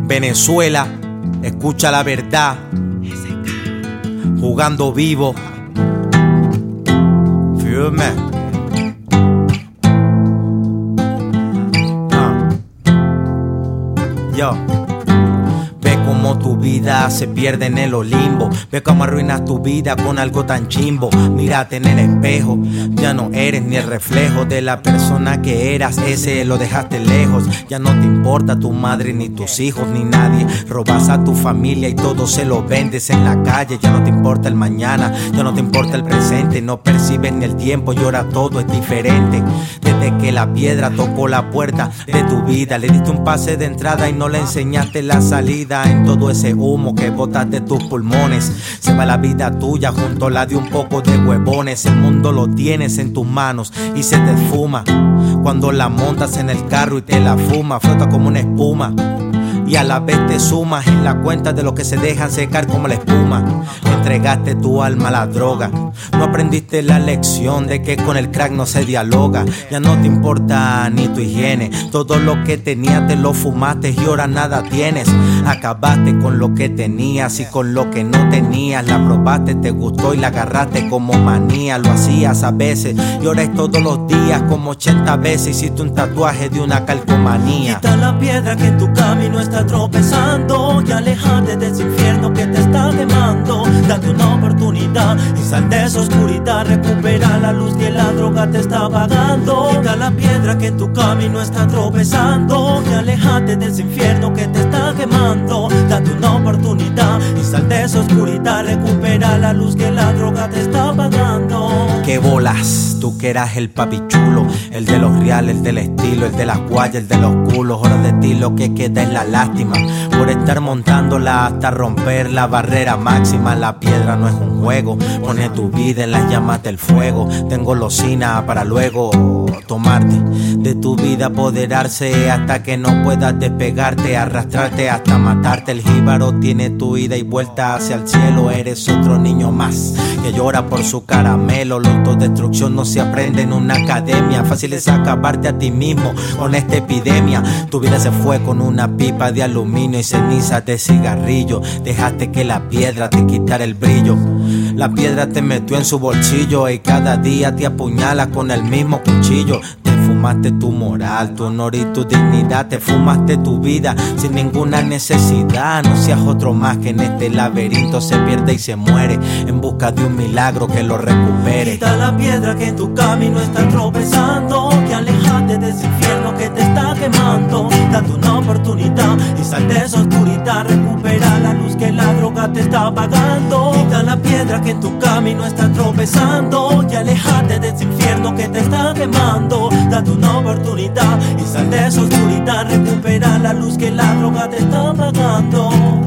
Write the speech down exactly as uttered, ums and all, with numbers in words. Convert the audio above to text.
Venezuela, escucha la verdad. Jugando vivo. Firme. Ah. Yo. Ve cómo tu vida se pierde en el Olimpo. Ve cómo arruinas tu vida con algo tan chimbo. Mírate en el espejo, ya no eres ni el reflejo de la persona que eras. Ese lo dejaste lejos. Ya no te importa tu madre, ni tus hijos, ni nadie. Robas a tu familia y todo se lo vendes en la calle. Ya no te importa el mañana, ya no te importa el presente. No percibes ni el tiempo y ahora todo es diferente. Desde que la piedra tocó la puerta de tu vida, le diste un pase de entrada y no le enseñaste la salida. En todo ese humo que botas de tus pulmones se va la vida tuya junto a la de un poco de huevones. El mundo lo tienes en tus manos y se te esfuma cuando la montas en el carro y te la fuma. Flota como una espuma y a la vez te sumas en la cuenta de los que se dejan secar como la espuma. Entregaste tu alma a la droga. No aprendiste la lección de que con el crack no se dialoga. Ya no te importa ni tu higiene. Todo lo que tenías te lo fumaste y ahora nada tienes. Acabaste con lo que tenías y con lo que no tenías. La probaste, te gustó y la agarraste como manía. Lo hacías a veces y ahora es todos los días. Como ochenta veces hiciste un tatuaje de una calcomanía. Quita la piedra que en tu camino está tropezando y alejate de ese infierno que te está quemando. Date una oportunidad y sal de esa oscuridad. Recupera la luz que la droga te está apagando. Quita la piedra que en tu camino está tropezando y alejate de ese infierno que te está quemando. Date una oportunidad y sal de esa oscuridad. Recupera la luz que la droga te está apagando. ¿Qué bolas? Tú que eras el papi chulo, el de los reales, el del estilo, el de las guayas, el de los culos. Ahora de ti lo que queda es la lástima por estar montándola hasta romper la barrera máxima. La piedra no es un juego, pone tu vida en las llamas del fuego. Tengo locina para luego tomarte de tu vida, apoderarse hasta que no puedas despegarte, arrastrarte hasta matarte. El jíbaro tiene tu ida y vuelta hacia el cielo. Eres otro niño más que llora por su caramelo. La autodestrucción no se aprende en una academia. Fácil es acabarte a ti mismo con esta epidemia. Tu vida se fue con una pipa de aluminio y cenizas de cigarrillo. Dejaste que la piedra te quitara el brillo. La piedra te metió en su bolsillo y cada día te apuñala con el mismo cuchillo. Te fumaste tu moral, tu honor y tu dignidad. Te fumaste tu vida sin ninguna necesidad. No seas otro más que en este laberinto se pierde y se muere en busca de un milagro que lo recupere. Quita la piedra que en tu camino está tropezando y alejate de ese infierno que te está quemando. Date una oportunidad y sal de esa oscuridad. Recupera la luz que la droga te está apagando. Quita la piedra que en tu camino está tropezando y alejate de ese infierno que te está quemando. Date una oportunidad y sal de esa oscuridad. Recupera la luz que la droga te está apagando.